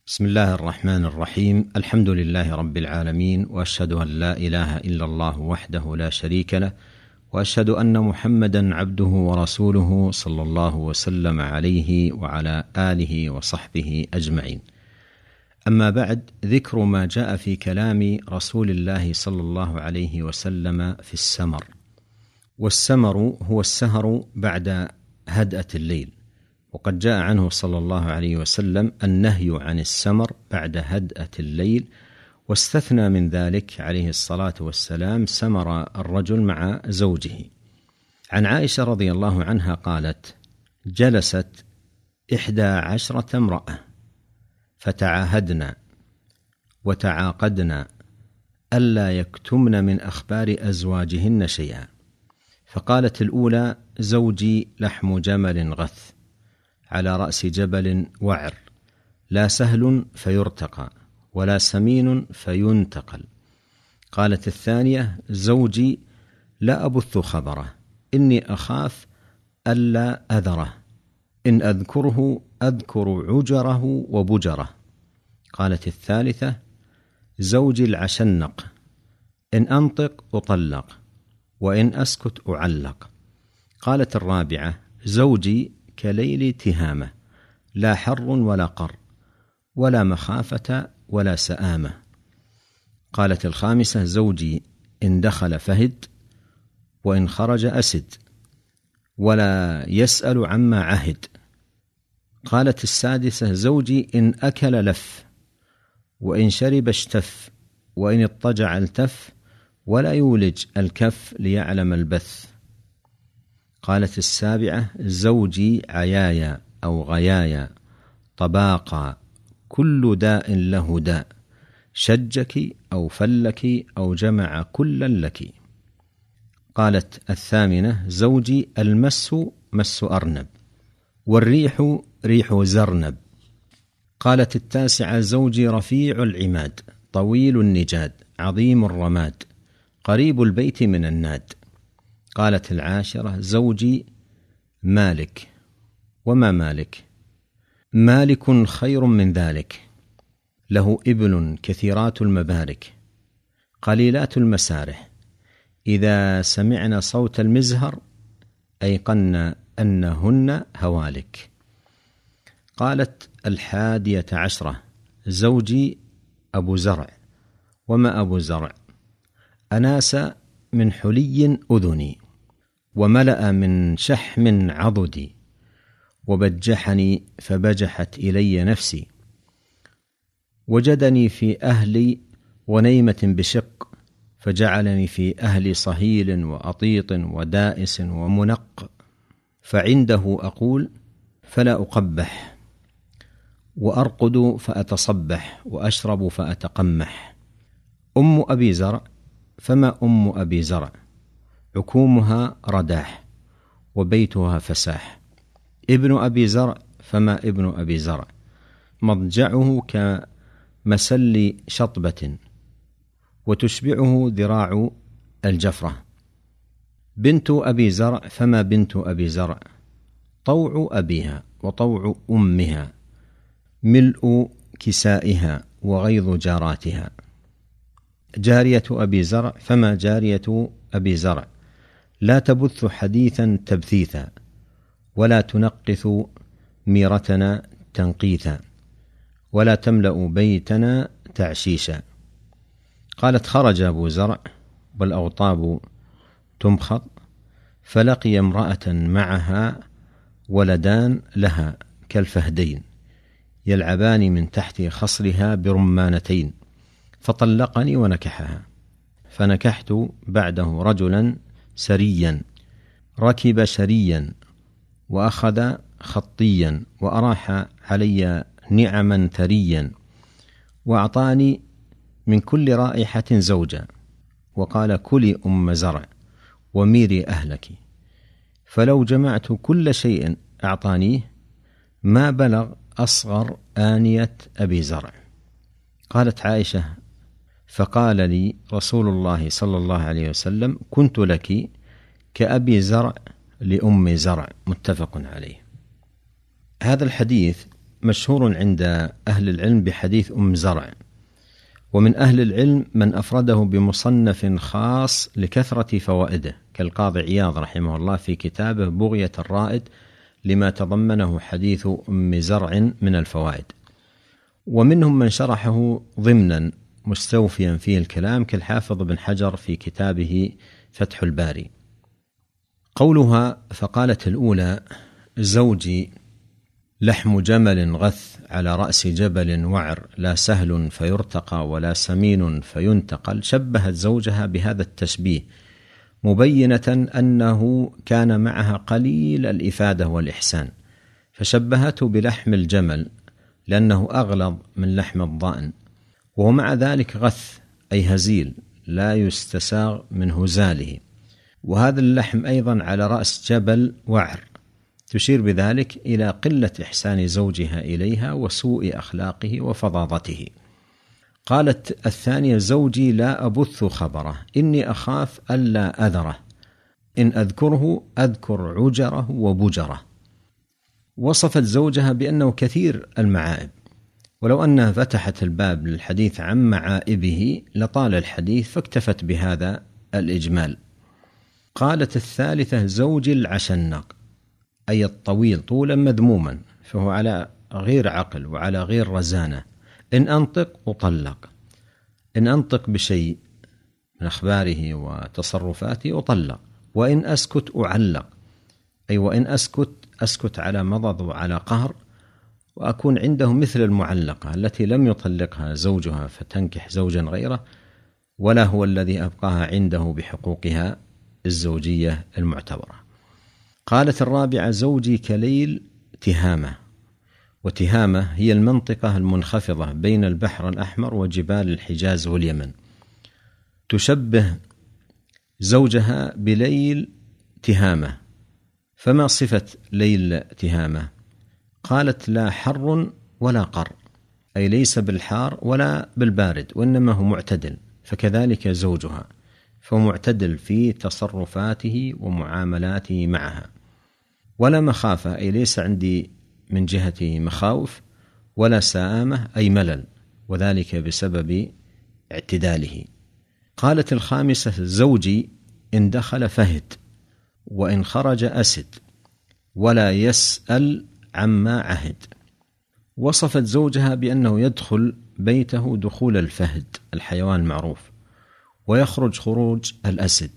بسم الله الرحمن الرحيم. الحمد لله رب العالمين، وأشهد أن لا إله إلا الله وحده لا شريك له، وأشهد أن محمدا عبده ورسوله صلى الله وسلم عليه وعلى آله وصحبه أجمعين. أما بعد، ذكر ما جاء في كلام رسول الله صلى الله عليه وسلم في السمر. والسمر هو السهر بعد هدأة الليل، وقد جاء عنه صلى الله عليه وسلم النهي عن السمر بعد هدأة الليل، واستثنى من ذلك عليه الصلاة والسلام سمر الرجل مع زوجه. عن عائشة رضي الله عنها قالت: جلست 11 امرأة فتعاهدنا وتعاقدنا ألا يكتمن من أخبار أزواجهن شيئا، فقالت الأولى: زوجي لحم جمل غث على رأس جبل وعر، لا سهل فيرتقى ولا سمين فينتقل. قالت الثانية: زوجي لا أبث خبره، إني أخاف ألا أذره، إن أذكره أذكر عجره وبجره. قالت الثالثة: زوجي العشنق، إن أنطق أطلق، وإن أسكت أعلق. قالت الرابعة: زوجي كليل تهامة، لا حر ولا قر، ولا مخافة ولا سآمة. قالت الخامسة: زوجي إن دخل فهد، وإن خرج أسد، ولا يسأل عما عهد. قالت السادسة: زوجي إن أكل لف، وإن شرب اشتف، وإن اضطجع التف، ولا يولج الكف ليعلم البث. قالت السابعة: زوجي عيايا أو غيايا طباقا، كل داء له داء، شجك أو فلك أو جمع كلا لك. قالت الثامنة: زوجي المس مس أرنب، والريح ريح زرنب. قالت التاسعة: زوجي رفيع العماد، طويل النجاد، عظيم الرماد، قريب البيت من الناد. قالت العاشرة: زوجي مالك. وما مالك؟ مالك خير من ذلك، له إبل كثيرات المبارك، قليلات المسارح، إذا سمعن صوت المزهر أيقن أنهن هوالك. قالت 11: زوجي أبو زرع. وما أبو زرع؟ أناس من حلي أذني، وملأ من شحم عضدي، وبجحني فبجحت إلي نفسي، وجدني في أهلي غنيمة بشق، فجعلني في أهلي صهيل وأطيط ودائس ومنق، فعنده أقول فلا أقبح، وأرقد فأتصبح، وأشرب فأتقمح. أم أبي زرع، فما أم أبي زرع؟ عكومها رداح، وبيتها فساح. ابن أبي زرع، فما ابن أبي زرع؟ مضجعه كمسل شطبة، وتشبعه ذراع الجفرة. بنت أبي زرع، فما بنت أبي زرع؟ طوع أبيها وطوع أمها، ملء كسائها وغيظ جاراتها. جارية أبي زرع، فما جارية أبي زرع؟ لا تبث حديثا تبثيثا، ولا تنقث ميرتنا تنقيثا، ولا تملأ بيتنا تعشيشا. قالت: خرج أبو زرع والأوطاب تمخض، فلقي امرأة معها ولدان لها كالفهدين يلعبان من تحت خصرها برمانتين، فطلقني ونكحها. فنكحت بعده رجلا سريا، ركب شريا، وأخذ خطيا، وأراح علي نعما ثريا، وأعطاني من كل رائحة زوجا، وقال: كلي أم زرع وميري أهلك. فلو جمعت كل شيء أعطانيه ما بلغ أصغر آنية أبي زرع. قالت عائشة: فقال لي رسول الله صلى الله عليه وسلم: كنت لك كأبي زرع لأم زرع. متفق عليه. هذا الحديث مشهور عند أهل العلم بحديث أم زرع، ومن أهل العلم من أفرده بمصنف خاص لكثرة فوائده كالقاضي عياض رحمه الله في كتابه بغية الرائد لما تضمنه حديث أم زرع من الفوائد. ومنهم من شرحه ضمنا مستوفيا فيه الكلام كالحافظ بن حجر في كتابه فتح الباري. قولها فقالت الأولى: زوجي لحم جمل غث على رأس جبل وعر، لا سهل فيرتقى ولا سمين فينتقل، شبهت زوجها بهذا التشبيه مبينة أنه كان معها قليل الإفادة والإحسان، فشبهته بلحم الجمل لأنه أغلظ من لحم الضأن، ومع ذلك غث أي هزيل لا يستساغ من هزاله، وهذا اللحم أيضا على رأس جبل وعر، تشير بذلك إلى قلة إحسان زوجها إليها وسوء أخلاقه وفظاظته. قالت الثانية: زوجي لا أبث خبره، إني أخاف ألا أذره، إن أذكره أذكر عجره وبجره. وصفت زوجها بأنه كثير المعائب، ولو أنها فتحت الباب للحديث عن معائبه لطال الحديث، فاكتفت بهذا الإجمال. قالت الثالثة: زوجي العشنق، أي الطويل طولا مذموما، فهو على غير عقل وعلى غير رزانة، إن أنطق أطلق، إن أنطق بشيء من أخباره وتصرفاته أطلق، وإن أسكت أعلق، أي وإن أسكت على مضض وعلى قهر، وأكون عنده مثل المعلقة التي لم يطلقها زوجها فتنكح زوجا غيره، ولا هو الذي أبقاها عنده بحقوقها الزوجية المعتبرة. قالت الرابعة: زوجي كليل تهامة، وتهامة هي المنطقة المنخفضة بين البحر الأحمر وجبال الحجاز واليمن، تشبه زوجها بليل تهامة. فما صفة ليل تهامة؟ قالت: لا حر ولا قر، أي ليس بالحار ولا بالبارد، وإنما هو معتدل، فكذلك زوجها، فهو معتدل في تصرفاته ومعاملاته معها، ولا مخافة، أي ليس عندي من جهته مخاوف، ولا سآمة أي ملل، وذلك بسبب اعتداله. قالت الخامسة: زوجي إن دخل فهد، وإن خرج أسد، ولا يسأل عما عهد. وصفت زوجها بأنه يدخل بيته دخول الفهد الحيوان المعروف، ويخرج خروج الأسد.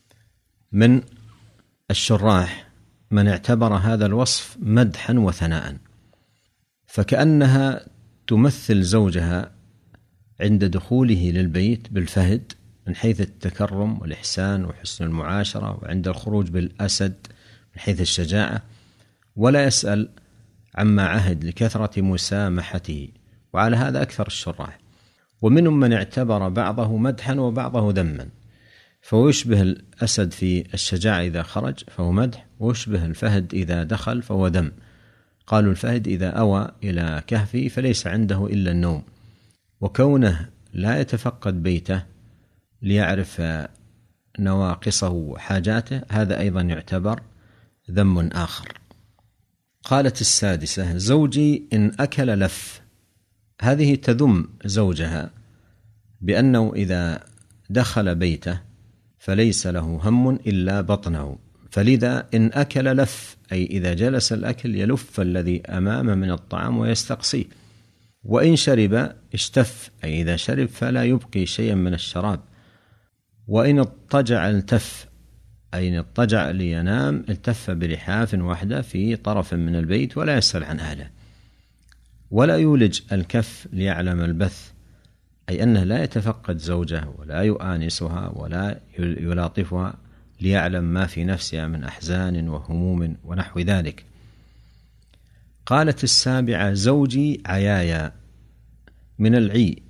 من الشراح من اعتبر هذا الوصف مدحا وثناء، فكأنها تمثل زوجها عند دخوله للبيت بالفهد من حيث التكرم والإحسان وحسن المعاشرة، وعند الخروج بالأسد من حيث الشجاعة، ولا يسأل عما عهد لكثرة مسامحته. وعلى هذا أكثر الشراح، ومنهم من اعتبر بعضه مدحا وبعضه ذما، فهو يشبه الأسد في الشجاعة إذا خرج فهو مدح، ويشبه الفهد إذا دخل فهو ذم. قالوا الفهد إذا أوى إلى كهفه فليس عنده إلا النوم، وكونه لا يتفقد بيته ليعرف نواقصه وحاجاته هذا أيضا يعتبر ذم آخر. قالت السادسة: زوجي إن أكل لف، هذه تذم زوجها بأنه إذا دخل بيته فليس له هم إلا بطنه، فلذا إن أكل لف، أي إذا جلس الأكل يلف الذي أمامه من الطعام ويستقصيه، وإن شرب اشتف، أي إذا شرب فلا يبقي شيئا من الشراب، وإن اضطجع التف، أي إن اضطجع لينام التف بلحاف واحدة في طرف من البيت ولا يسأل عن أهله، ولا يولج الكف ليعلم البث، أي أنه لا يتفقد زوجه ولا يؤانسها ولا يلاطفها ليعلم ما في نفسها من أحزان وهموم ونحو ذلك. قالت السابعة: زوجي عيايا، من العي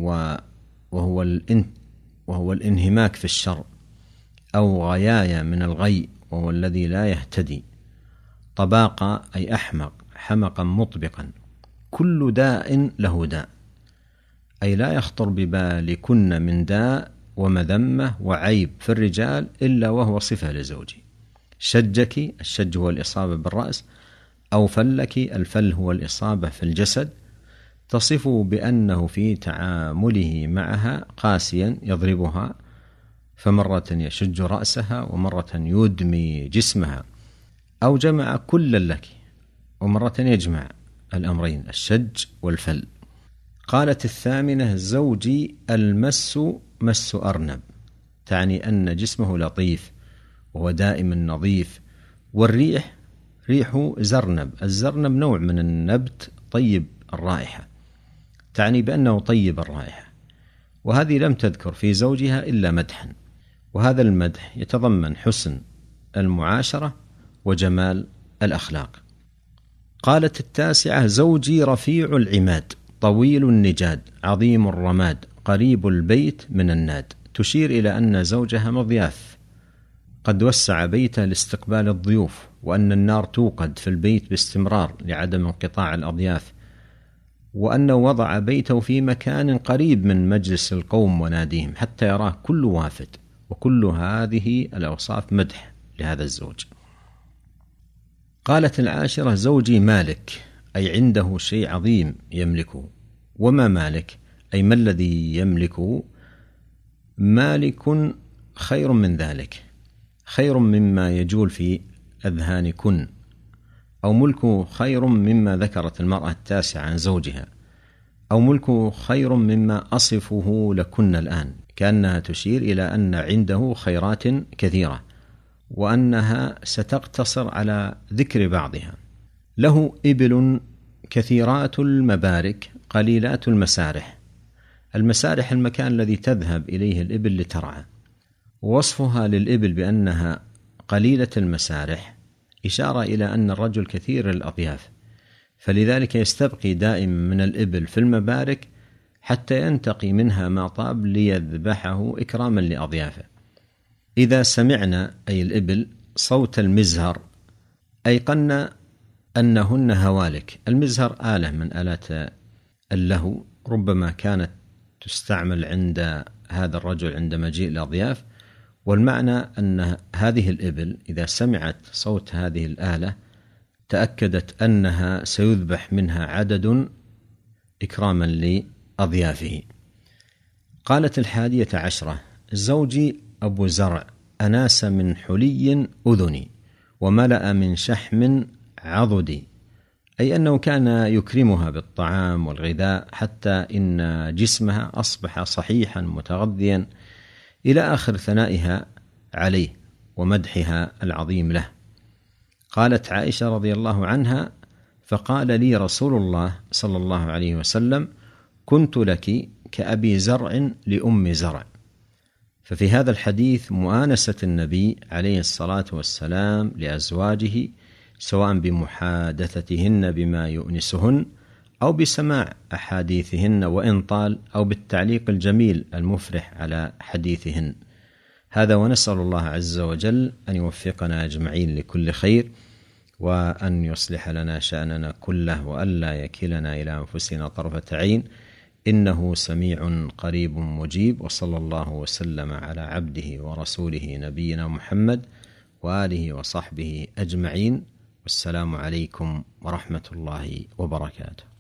وهو الانهماك في الشر، أو غيايا من الغي وهو الذي لا يهتدي، طباقة أي أحمق، حمقا مطبقا، كل داء له داء، أي لا يخطر ببالكن من داء ومذمة وعيب في الرجال إلا وهو صفة لزوجي. شجك، الشج هو الإصابة بالرأس، أو فلك. الفل هو الإصابة في الجسد، تصفه بأنه في تعامله معها قاسيا يضربها، فمرة يشج رأسها ومرة يدمي جسمها، أو جمع كل لك ومرة يجمع الأمرين الشج والفل. قالت الثامنة: زوجي المس مس أرنب، تعني أن جسمه لطيف وهو دائما نظيف، والريح ريح زرنب. الزرنب نوع من النبت طيب الرائحة، تعني بأنه طيب الرائحة، وهذه لم تذكر في زوجها إلا مدحا، وهذا المدح يتضمن حسن المعاشرة وجمال الأخلاق. قالت التاسعة: زوجي رفيع العماد طويل النجاد عظيم الرماد قريب البيت من الناد، تشير إلى أن زوجها مضياف قد وسع بيته لاستقبال الضيوف، وأن النار توقد في البيت باستمرار لعدم انقطاع الأضياف، وأنه وضع بيته في مكان قريب من مجلس القوم وناديهم حتى يراه كل وافد. وكل هذه الأوصاف مدح لهذا الزوج. قالت العاشرة: زوجي مالك، أي عنده شيء عظيم يملكه. وما مالك؟ أي ما الذي يملكه؟ مالك خير من ذلك، خير مما يجول في أذهانكن، أو ملك خير مما ذكرت المرأة التاسعة عن زوجها، أو ملك خير مما أصفه لكن الآن، كأنها تشير إلى أن عنده خيرات كثيرة وأنها ستقتصر على ذكر بعضها. له إبل كثيرات المبارك قليلات المسارح. المسارح المكان الذي تذهب إليه الإبل لترعى، ووصفها للإبل بأنها قليلة المسارح إشارة إلى أن الرجل كثير الأضياف، فلذلك يستبقي دائما من الإبل في المبارك حتى ينتقي منها ما طاب ليذبحه إكراما لأضيافه. إذا سمعنا أي الإبل صوت المزهر أيقنا أنهن هوالك. المزهر آلة من آلات اللهو، ربما كانت تستعمل عند هذا الرجل عند مجيء الأضياف، والمعنى أن هذه الإبل إذا سمعت صوت هذه الآلة تأكدت أنها سيذبح منها عدد إكراما لأضيافه. قالت 11: زوجي أبو زرع أناس من حلي أذني وملأ من شحم عضدي، أي أنه كان يكرمها بالطعام والغذاء حتى إن جسمها أصبح صحيحا متغذيا، إلى آخر ثنائها عليه ومدحها العظيم له. قالت عائشة رضي الله عنها: فقال لي رسول الله صلى الله عليه وسلم: كنت لك كأبي زرع لأم زرع. ففي هذا الحديث مؤانسة النبي عليه الصلاة والسلام لأزواجه، سواء بمحادثتهن بما يؤنسهن أو بسماع أحاديثهن وإن طال، أو بالتعليق الجميل المفرح على حديثهن. هذا، ونسأل الله عز وجل أن يوفقنا أجمعين لكل خير، وأن يصلح لنا شأننا كله، وألا يكلنا إلى أنفسنا طرفة عين، إنه سميع قريب مجيب. وصلى الله وسلم على عبده ورسوله نبينا محمد وآله وصحبه أجمعين، والسلام عليكم ورحمة الله وبركاته.